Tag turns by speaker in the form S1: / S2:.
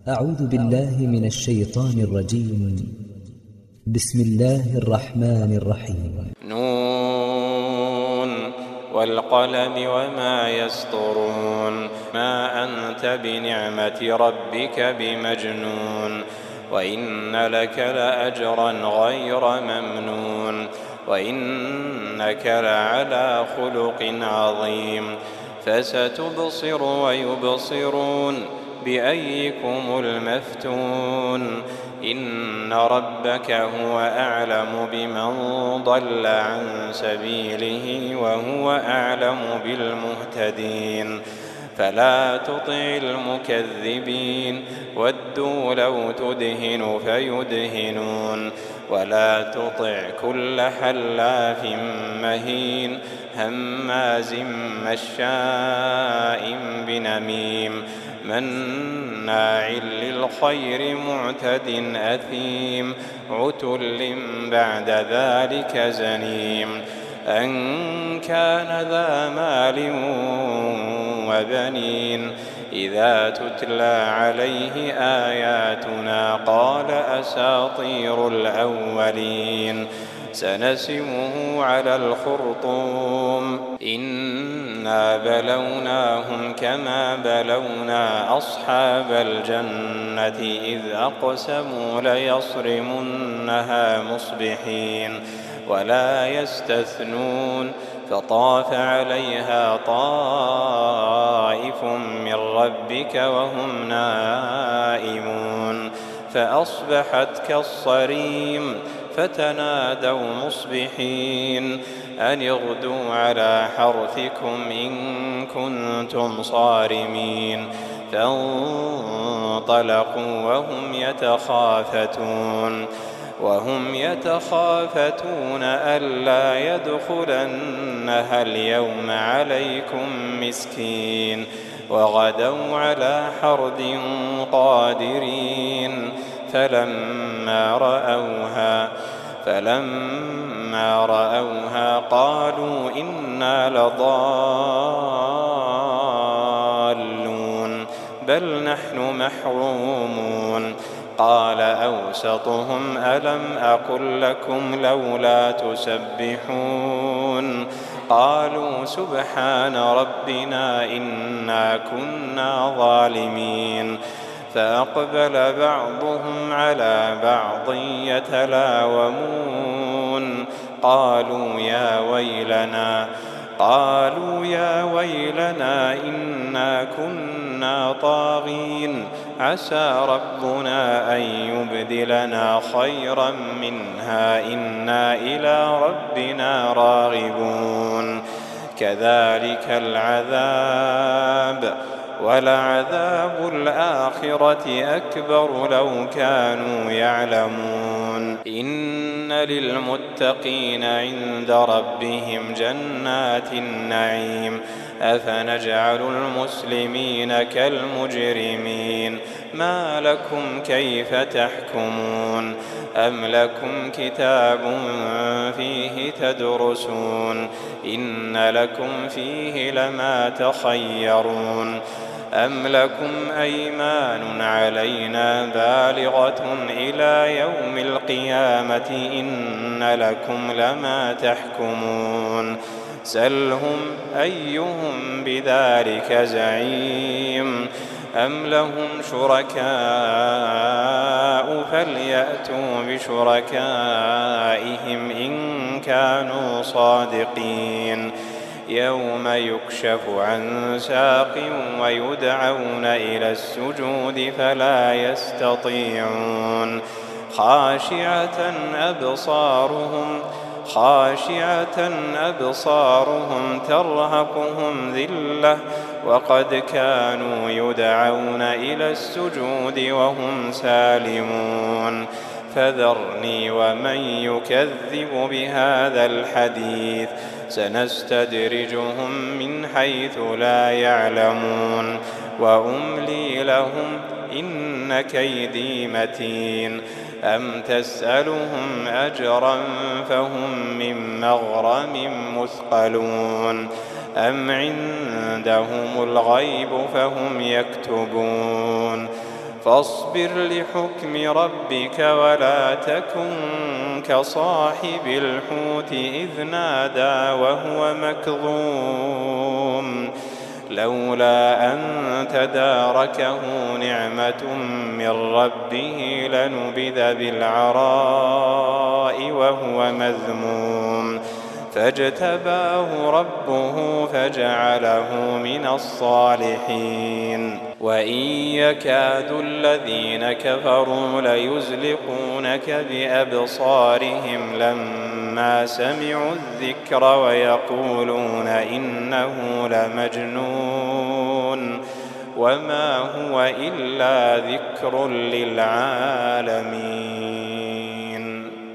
S1: أعوذ بالله من الشيطان الرجيم. بسم الله الرحمن الرحيم.
S2: نون والقلم وما يسطرون. ما أنت بنعمة ربك بمجنون. وإن لك لأجرا غير ممنون. وإنك لعلى خلق عظيم. فستبصر ويبصرون بأيكم المفتون. إن ربك هو أعلم بمن ضل عن سبيله وهو أعلم بالمهتدين. فلا تطع المكذبين ودوا لو تدهن فيدهنون. ولا تطع كل حلاف مهين هماز مشاء بنميم مناع للخير معتد أثيم عتل بعد ذلك زنيم أن كان ذا مال وبنين. إذا تتلى عليه آياتنا قال أساطير الأولين. سنسمه على الخرطوم. إنا بلوناهم كما بلونا أصحاب الجنة إذ أقسموا ليصرمنها مصبحين ولا يستثنون. فطاف عليها طائف من ربك وهم نائمون فأصبحت كالصريم. فتنادوا مصبحين أن اغدوا على حرثكم إن كنتم صارمين. فانطلقوا وهم يتخافتون ألا يدخلنها اليوم عليكم مسكين. وغدوا على حرد قادرين. فلما رأوها قالوا إنا لضالون بل نحن محرومون. قال أوسطهم ألم أقل لكم لولا تسبحون. قالوا سبحان ربنا إنا كنا ظالمين. فأقبل بعضهم على بعض يتلاومون. قالوا يا ويلنا إنا كنا طاغين عسى ربنا أن يبدلنا خيرا منها إنا إلى ربنا راغبون. كذلك العذاب ولعذاب الآخرة أكبر لو كانوا يعلمون. إن للمتقين عند ربهم جنات النعيم. أفنجعل المسلمين كالمجرمين ما لكم كيف تحكمون. أم لكم كتاب فيه تدرسون إن لكم فيه لما تخيرون. أم لكم أيمان علينا بالغة إلى يوم القيامة إن لكم لما تحكمون. سلهم أيهم بذلك زعيم. أم لهم شركاء فليأتوا بشركائهم إن كانوا صادقين. يوم يكشف عن ساق ويدعون إلى السجود فلا يستطيعون. خاشعة أبصارهم ترهقهم ذلة وقد كانوا يدعون إلى السجود وهم سالمون. فذرني ومن يكذب بهذا الحديث سنستدرجهم من حيث لا يعلمون وأملي لهم إن كيدي متين. أم تسألهم أجرا فهم من مغرم مثقلون أم عندهم الغيب فهم يكتبون فاصبر لحكم ربك ولا تكن كصاحب الحوت إذ نادى وهو مكظوم لولا أن تداركه نعمة من ربه لنبذ بالعراء وهو مذموم فاجتباه ربه فجعله من الصالحين وإن يكاد الذين كفروا ليزلقونك بأبصارهم لما سمعوا الذكر ويقولون إنه لمجنون وما هو إلا ذكر للعالمين.